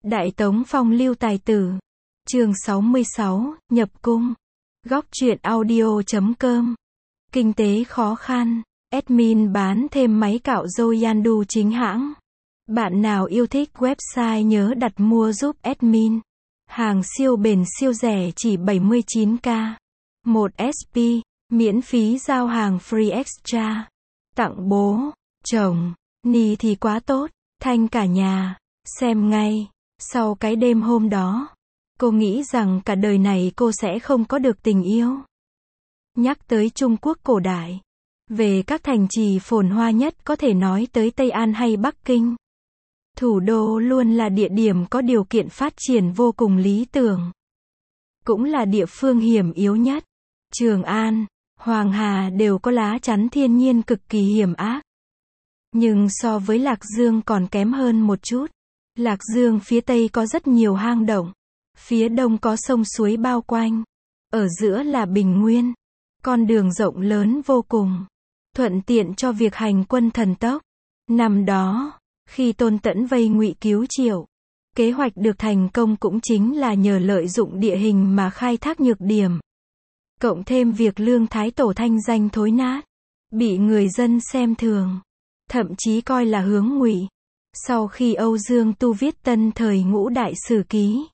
Đại Tống phong lưu tài tử. Chương 66, nhập cung. Góc truyện audio.com. Kinh tế khó khăn. Admin bán thêm máy cạo râu Yandu chính hãng. Bạn nào yêu thích website nhớ đặt mua giúp admin. Hàng siêu bền siêu rẻ chỉ 79k. 1 SP, miễn phí giao hàng free extra. Tặng bố, chồng, ni thì quá tốt, thanh cả nhà. Xem ngay. Sau cái đêm hôm đó, cô nghĩ rằng cả đời này cô sẽ không có được tình yêu. Nhắc tới Trung Quốc cổ đại, về các thành trì phồn hoa nhất có thể nói tới Tây An hay Bắc Kinh. Thủ đô luôn là địa điểm có điều kiện phát triển vô cùng lý tưởng. Cũng là địa phương hiểm yếu nhất. Trường An, Hoàng Hà đều có lá chắn thiên nhiên cực kỳ hiểm ác. Nhưng so với Lạc Dương còn kém hơn một chút. Lạc Dương phía Tây có rất nhiều hang động. Phía Đông có sông suối bao quanh. Ở giữa là bình nguyên. Con đường rộng lớn vô cùng. Thuận tiện cho việc hành quân thần tốc. Năm đó, khi Tôn Tẫn vây Ngụy cứu Triệu, kế hoạch được thành công cũng chính là nhờ lợi dụng địa hình mà khai thác nhược điểm. Cộng thêm việc Lương Thái Tổ thanh danh thối nát, bị người dân xem thường, thậm chí coi là hướng ngụy. Sau khi Âu Dương Tu viết Tân Thời Ngũ Đại Sử Ký,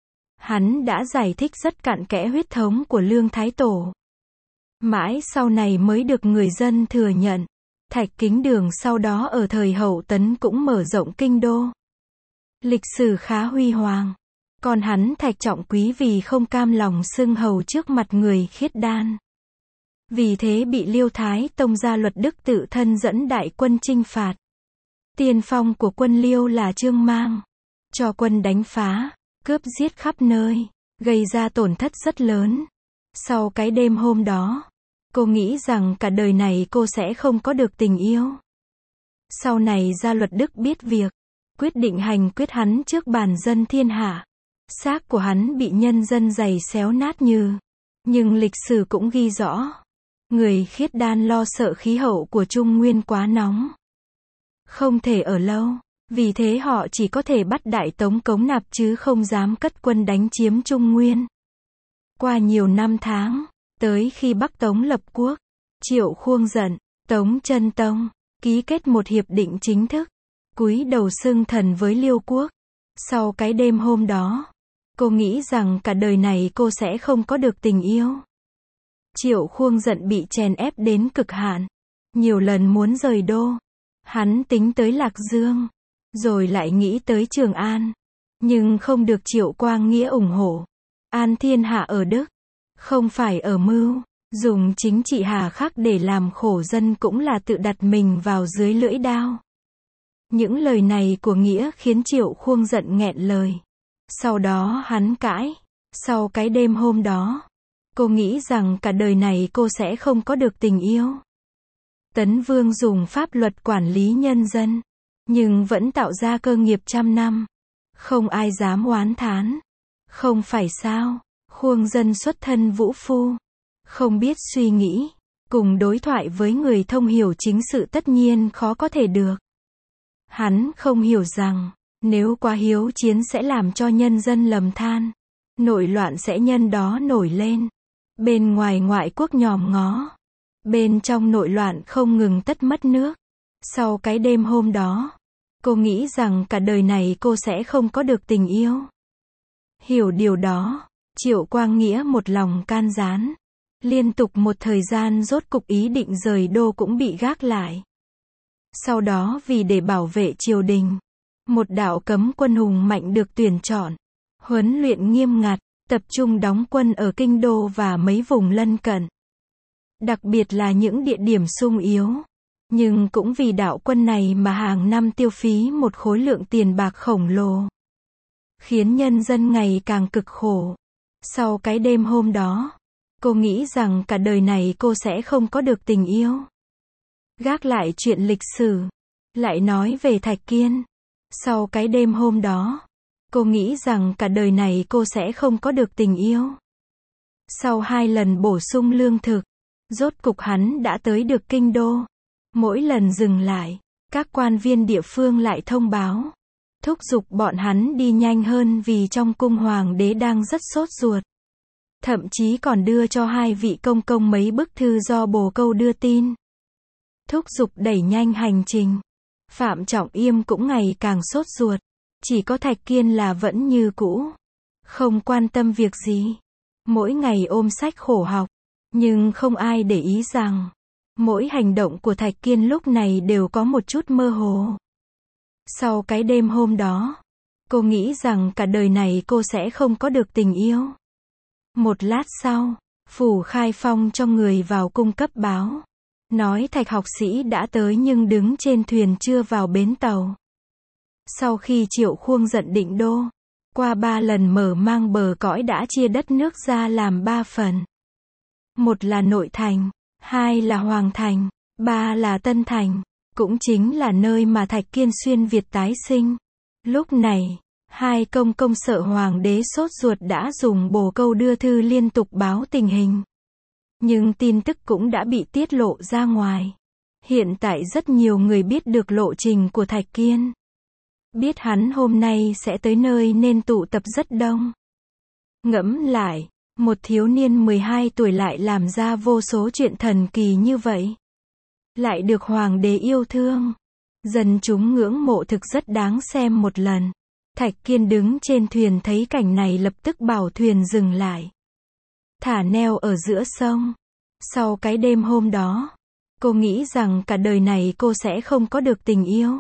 hắn đã giải thích rất cặn kẽ huyết thống của Lương Thái Tổ. Mãi sau này mới được người dân thừa nhận. Thạch Kính Đường sau đó ở thời Hậu Tấn cũng mở rộng kinh đô. Lịch sử khá huy hoàng. Còn hắn Thạch Trọng Quý vì không cam lòng xưng hầu trước mặt người khiết đan. Vì thế bị Liêu Thái Tông ra Luật Đức tự thân dẫn đại quân chinh phạt. Tiên phong của quân Liêu là Trương Mang. Cho quân đánh phá, cướp giết khắp nơi, gây ra tổn thất rất lớn. Sau cái đêm hôm đó, cô nghĩ rằng cả đời này cô sẽ không có được tình yêu. Sau này Gia Luật Đức biết việc, quyết định hành quyết hắn trước bàn dân thiên hạ. Xác của hắn bị nhân dân giày xéo nát như. Nhưng lịch sử cũng ghi rõ, người khiết đan lo sợ khí hậu của Trung Nguyên quá nóng, không thể ở lâu. Vì thế họ chỉ có thể bắt Đại Tống cống nạp chứ không dám cất quân đánh chiếm Trung Nguyên. Qua nhiều năm tháng, tới khi Bắc Tống lập quốc, Triệu Khuông giận, Tống Chân Tông ký kết một hiệp định chính thức, cúi đầu xưng thần với Liêu quốc. Sau cái đêm hôm đó, cô nghĩ rằng cả đời này cô sẽ không có được tình yêu. Triệu Khuông giận bị chèn ép đến cực hạn, nhiều lần muốn rời đô. Hắn tính tới Lạc Dương, rồi lại nghĩ tới Trường An, nhưng không được Triệu Quang Nghĩa ủng hộ. An thiên hạ ở Đức, không phải ở mưu. Dùng chính trị hà khắc để làm khổ dân cũng là tự đặt mình vào dưới lưỡi đao. Những lời này của Nghĩa khiến Triệu Khuông giận nghẹn lời. Sau đó hắn cãi. Sau cái đêm hôm đó, cô nghĩ rằng cả đời này cô sẽ không có được tình yêu. Tấn Vương dùng pháp luật quản lý nhân dân, nhưng vẫn tạo ra cơ nghiệp trăm năm. Không ai dám oán thán. Không phải sao, Khuông dân xuất thân vũ phu, không biết suy nghĩ, cùng đối thoại với người thông hiểu chính sự tất nhiên khó có thể được. Hắn không hiểu rằng, nếu quá hiếu chiến sẽ làm cho nhân dân lầm than. Nội loạn sẽ nhân đó nổi lên. Bên ngoài ngoại quốc nhòm ngó. Bên trong nội loạn không ngừng tất mất nước. Sau cái đêm hôm đó, cô nghĩ rằng cả đời này cô sẽ không có được tình yêu. Hiểu điều đó, Triệu Quang Nghĩa một lòng can gián. Liên tục một thời gian rốt cục ý định rời đô cũng bị gác lại. Sau đó vì để bảo vệ triều đình, một đạo cấm quân hùng mạnh được tuyển chọn, huấn luyện nghiêm ngặt, tập trung đóng quân ở kinh đô và mấy vùng lân cận. Đặc biệt là những địa điểm sung yếu. Nhưng cũng vì đạo quân này mà hàng năm tiêu phí một khối lượng tiền bạc khổng lồ, khiến nhân dân ngày càng cực khổ. Sau cái đêm hôm đó, cô nghĩ rằng cả đời này cô sẽ không có được tình yêu. Gác lại chuyện lịch sử, lại nói về Thạch Kiên. Sau cái đêm hôm đó, cô nghĩ rằng cả đời này cô sẽ không có được tình yêu. Sau 2 lần bổ sung lương thực, rốt cục hắn đã tới được kinh đô. Mỗi lần dừng lại, các quan viên địa phương lại thông báo. thúc giục bọn hắn đi nhanh hơn vì trong cung hoàng đế đang rất sốt ruột. Thậm chí còn đưa cho hai vị công công mấy bức thư do bồ câu đưa tin. Thúc giục đẩy nhanh hành trình. Phạm Trọng Yêm cũng ngày càng sốt ruột. Chỉ có Thạch Kiên là vẫn như cũ. Không quan tâm việc gì. Mỗi ngày ôm sách khổ học. Nhưng không ai để ý rằng, mỗi hành động của Thạch Kiên lúc này đều có một chút mơ hồ. Sau cái đêm hôm đó, cô nghĩ rằng cả đời này cô sẽ không có được tình yêu. Một lát sau, Phủ Khai Phong cho người vào cung cấp báo. Nói Thạch học sĩ đã tới nhưng đứng trên thuyền chưa vào bến tàu. Sau khi Triệu Khuông giận định đô, qua 3 lần mở mang bờ cõi đã chia đất nước ra làm 3 phần. Một là nội thành, 2 là hoàng thành, 3 là tân thành, cũng chính là nơi mà Thạch Kiên xuyên Việt tái sinh. Lúc này, hai công công sợ hoàng đế sốt ruột đã dùng bồ câu đưa thư liên tục báo tình hình. Nhưng tin tức cũng đã bị tiết lộ ra ngoài. Hiện tại rất nhiều người biết được lộ trình của Thạch Kiên. Biết hắn hôm nay sẽ tới nơi nên tụ tập rất đông. Ngẫm lại, một thiếu niên 12 tuổi lại làm ra vô số chuyện thần kỳ như vậy. Lại được hoàng đế yêu thương. Dân chúng ngưỡng mộ thực rất đáng xem một lần. Thạch Kiên đứng trên thuyền thấy cảnh này lập tức bảo thuyền dừng lại. Thả neo ở giữa sông. Sau cái đêm hôm đó, cô nghĩ rằng cả đời này cô sẽ không có được tình yêu.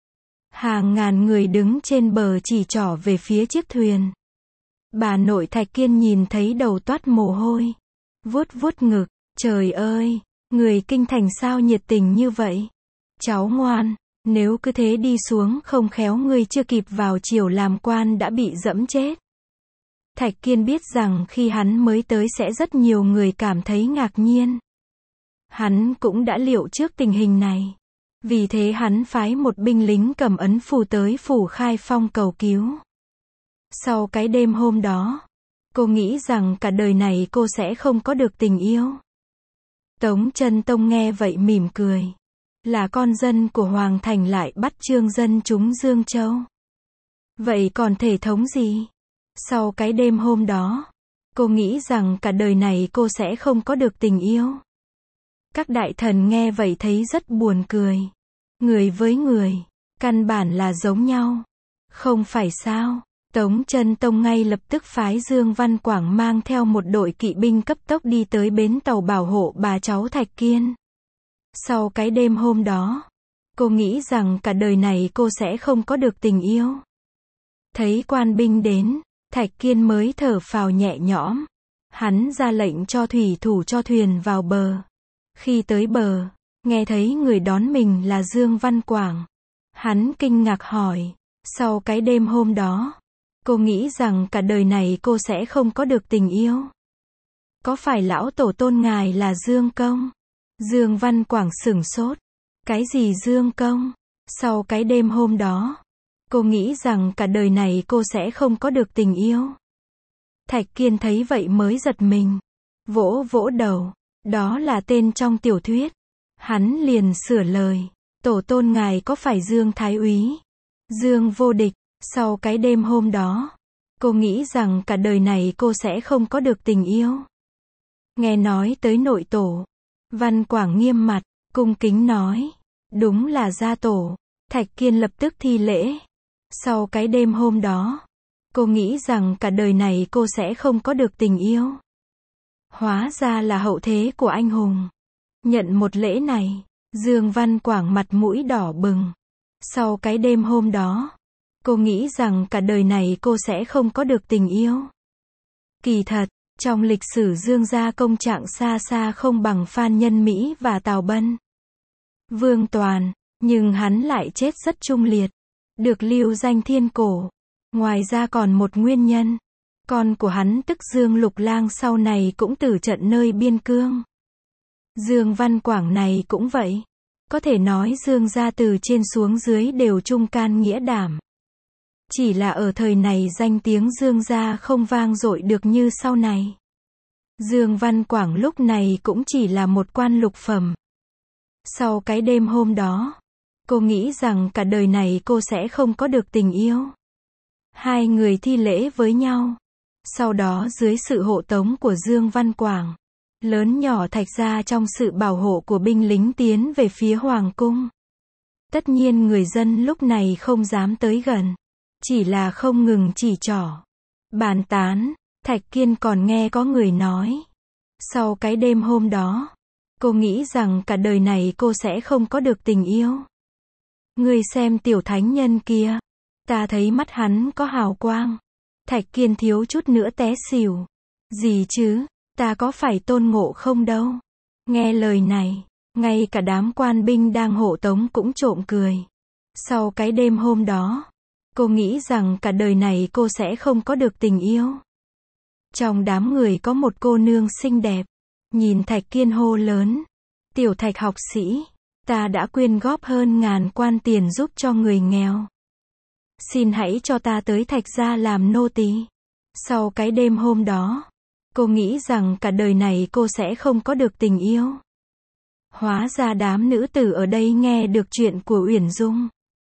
Hàng ngàn người đứng trên bờ chỉ trỏ về phía chiếc thuyền. Bà nội Thạch Kiên nhìn thấy đầu toát mồ hôi. Vuốt vuốt ngực, trời ơi, người kinh thành sao nhiệt tình như vậy. Cháu ngoan, nếu cứ thế đi xuống không khéo ngươi chưa kịp vào triều làm quan đã bị dẫm chết. Thạch Kiên biết rằng khi hắn mới tới sẽ rất nhiều người cảm thấy ngạc nhiên. Hắn cũng đã liệu trước tình hình này. Vì thế hắn phái một binh lính cầm ấn phù tới Phủ Khai Phong cầu cứu. Sau cái đêm hôm đó, cô nghĩ rằng cả đời này cô sẽ không có được tình yêu. Tống Chân Tông nghe vậy mỉm cười. Là con dân của Hoàng Thành lại bắt trương dân chúng Dương Châu. Vậy còn thể thống gì? Sau cái đêm hôm đó, cô nghĩ rằng cả đời này cô sẽ không có được tình yêu. Các đại thần nghe vậy thấy rất buồn cười. Người với người, căn bản là giống nhau. Không phải sao? Tống Chân Tông ngay lập tức phái Dương Văn Quảng mang theo một đội kỵ binh cấp tốc đi tới bến tàu bảo hộ bà cháu Thạch Kiên. Sau cái đêm hôm đó, cô nghĩ rằng cả đời này cô sẽ không có được tình yêu. Thấy quan binh đến, Thạch Kiên mới thở phào nhẹ nhõm. Hắn ra lệnh cho thủy thủ cho thuyền vào bờ. Khi tới bờ, nghe thấy người đón mình là Dương Văn Quảng. Hắn kinh ngạc hỏi, sau cái đêm hôm đó, cô nghĩ rằng cả đời này cô sẽ không có được tình yêu. Có phải lão tổ tôn ngài là Dương Công? Dương Văn Quảng sửng sốt. Cái gì Dương Công? Sau cái đêm hôm đó, cô nghĩ rằng cả đời này cô sẽ không có được tình yêu. Thạch Kiên thấy vậy mới giật mình. Vỗ vỗ đầu. Đó là tên trong tiểu thuyết. Hắn liền sửa lời. Tổ tôn ngài có phải Dương Thái Úy? Dương Vô Địch. Sau cái đêm hôm đó, cô nghĩ rằng cả đời này cô sẽ không có được tình yêu. Nghe nói tới nội tổ, Văn Quảng nghiêm mặt, cung kính nói. Đúng là gia tổ. Thạch Kiên lập tức thi lễ. Sau cái đêm hôm đó, cô nghĩ rằng cả đời này cô sẽ không có được tình yêu. Hóa ra là hậu thế của anh hùng. Nhận một lễ này, Dương Văn Quảng mặt mũi đỏ bừng. Sau cái đêm hôm đó, cô nghĩ rằng cả đời này cô sẽ không có được tình yêu. Kỳ thật, trong lịch sử Dương gia công trạng xa xa không bằng Phan Nhân Mỹ và Tào Bân, Vương Toàn, nhưng hắn lại chết rất trung liệt, được lưu danh thiên cổ. Ngoài ra còn một nguyên nhân, con của hắn tức Dương Lục Lang sau này cũng tử trận nơi biên cương. Dương Văn Quảng này cũng vậy. Có thể nói Dương gia từ trên xuống dưới đều trung can nghĩa đảm. Chỉ là ở thời này danh tiếng Dương gia không vang dội được như sau này. Dương Văn Quảng lúc này cũng chỉ là một quan lục phẩm. Sau cái đêm hôm đó, Cô nghĩ rằng cả đời này cô sẽ không có được tình yêu. Hai người thi lễ với nhau. Sau đó dưới sự hộ tống của Dương Văn Quảng, lớn nhỏ Thạch gia trong sự bảo hộ của binh lính tiến về phía Hoàng cung. Tất nhiên người dân lúc này không dám tới gần. Chỉ là không ngừng chỉ trỏ, bàn tán. Thạch Kiên còn nghe có người nói. Sau cái đêm hôm đó, cô nghĩ rằng cả đời này cô sẽ không có được tình yêu. Ngươi xem tiểu thánh nhân kia. Ta thấy mắt hắn có hào quang. Thạch Kiên thiếu chút nữa té xỉu. Gì chứ, ta có phải Tôn Ngộ Không đâu. Nghe lời này, ngay cả đám quan binh đang hộ tống cũng trộm cười. Sau cái đêm hôm đó, cô nghĩ rằng cả đời này cô sẽ không có được tình yêu. Trong đám người có một cô nương xinh đẹp. Nhìn Thạch Kiên hô lớn. Tiểu Thạch học sĩ, ta đã quyên góp hơn 1000 quan tiền giúp cho người nghèo. Xin hãy cho ta tới Thạch gia làm nô tỳ. Sau cái đêm hôm đó, cô nghĩ rằng cả đời này cô sẽ không có được tình yêu. Hóa ra đám nữ tử ở đây nghe được chuyện của Uyển Dung,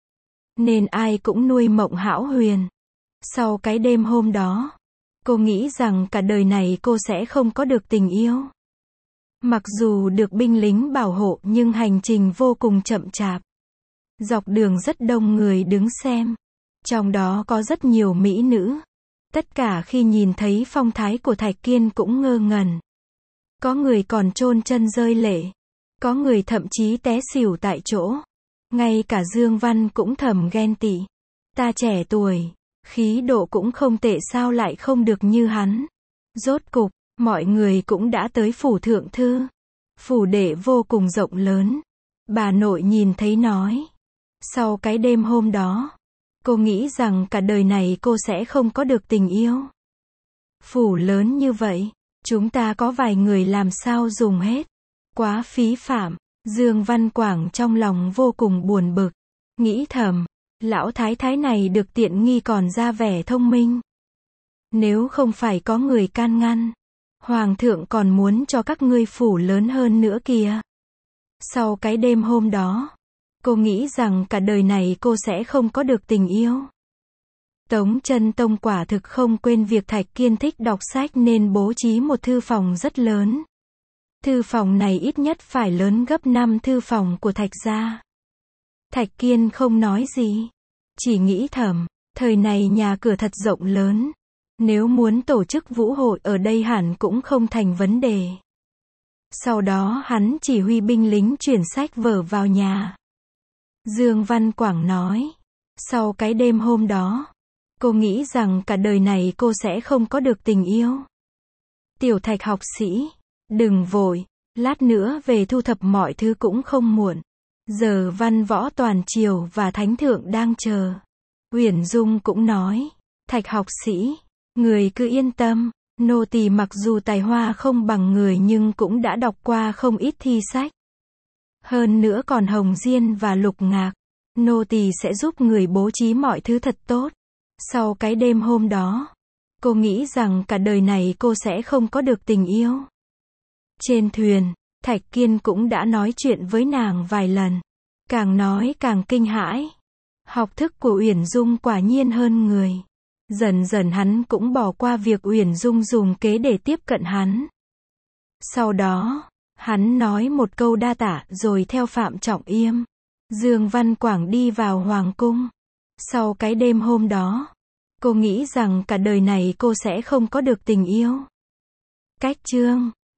nên ai cũng nuôi mộng hão huyền. Sau cái đêm hôm đó, cô nghĩ rằng cả đời này cô sẽ không có được tình yêu. Mặc dù được binh lính bảo hộ nhưng hành trình vô cùng chậm chạp. Dọc đường rất đông người đứng xem. Trong đó có rất nhiều mỹ nữ. Tất cả khi nhìn thấy phong thái của Thạch Kiên cũng ngơ ngẩn. Có người còn chôn chân rơi lệ. Có người thậm chí té xỉu tại chỗ. Ngay cả Dương Văn cũng thầm ghen tị. Ta trẻ tuổi, khí độ cũng không tệ sao lại không được như hắn. Rốt cục, mọi người cũng đã tới phủ thượng thư. Phủ đệ vô cùng rộng lớn. Bà nội nhìn thấy nói. Sau cái đêm hôm đó, cô nghĩ rằng cả đời này cô sẽ không có được tình yêu. Phủ lớn như vậy, chúng ta có vài người làm sao dùng hết. Quá phí phạm. Dương Văn Quảng trong lòng vô cùng buồn bực. Nghĩ thầm, lão thái thái này được tiện nghi còn ra vẻ thông minh. Nếu không phải có người can ngăn, Hoàng thượng còn muốn cho các ngươi phủ lớn hơn nữa kìa. Sau cái đêm hôm đó, cô nghĩ rằng cả đời này cô sẽ không có được tình yêu. Tống Chân Tông quả thực không quên việc Thạch Kiên thích đọc sách nên bố trí một thư phòng rất lớn. Thư phòng này ít nhất phải lớn gấp 5 thư phòng của Thạch gia. Thạch Kiên không nói gì, chỉ nghĩ thầm, thời này nhà cửa thật rộng lớn. Nếu muốn tổ chức vũ hội ở đây hẳn cũng không thành vấn đề. Sau đó hắn chỉ huy binh lính chuyển sách vở vào nhà. Dương Văn Quảng nói, sau cái đêm hôm đó, cô nghĩ rằng cả đời này cô sẽ không có được tình yêu. Tiểu Thạch học sĩ, đừng vội, lát nữa về thu thập mọi thứ cũng không muộn. Giờ văn võ toàn triều và thánh thượng đang chờ. Uyển Dung cũng nói, Thạch học sĩ, người cứ yên tâm, nô tỳ mặc dù tài hoa không bằng người nhưng cũng đã đọc qua không ít thi sách. Hơn nữa còn Hồng Diên và Lục Ngạc, nô tỳ sẽ giúp người bố trí mọi thứ thật tốt. Sau cái đêm hôm đó, cô nghĩ rằng cả đời này cô sẽ không có được tình yêu. Trên thuyền, Thạch Kiên cũng đã nói chuyện với nàng vài lần. Càng nói càng kinh hãi. Học thức của Uyển Dung quả nhiên hơn người. Dần dần hắn cũng bỏ qua việc Uyển Dung dùng kế để tiếp cận hắn. Sau đó, hắn nói một câu đa tạ rồi theo Phạm Trọng Yêm, Dương Văn Quảng đi vào hoàng cung. Sau cái đêm hôm đó, cô nghĩ rằng cả đời này cô sẽ không có được tình yêu. Cách chương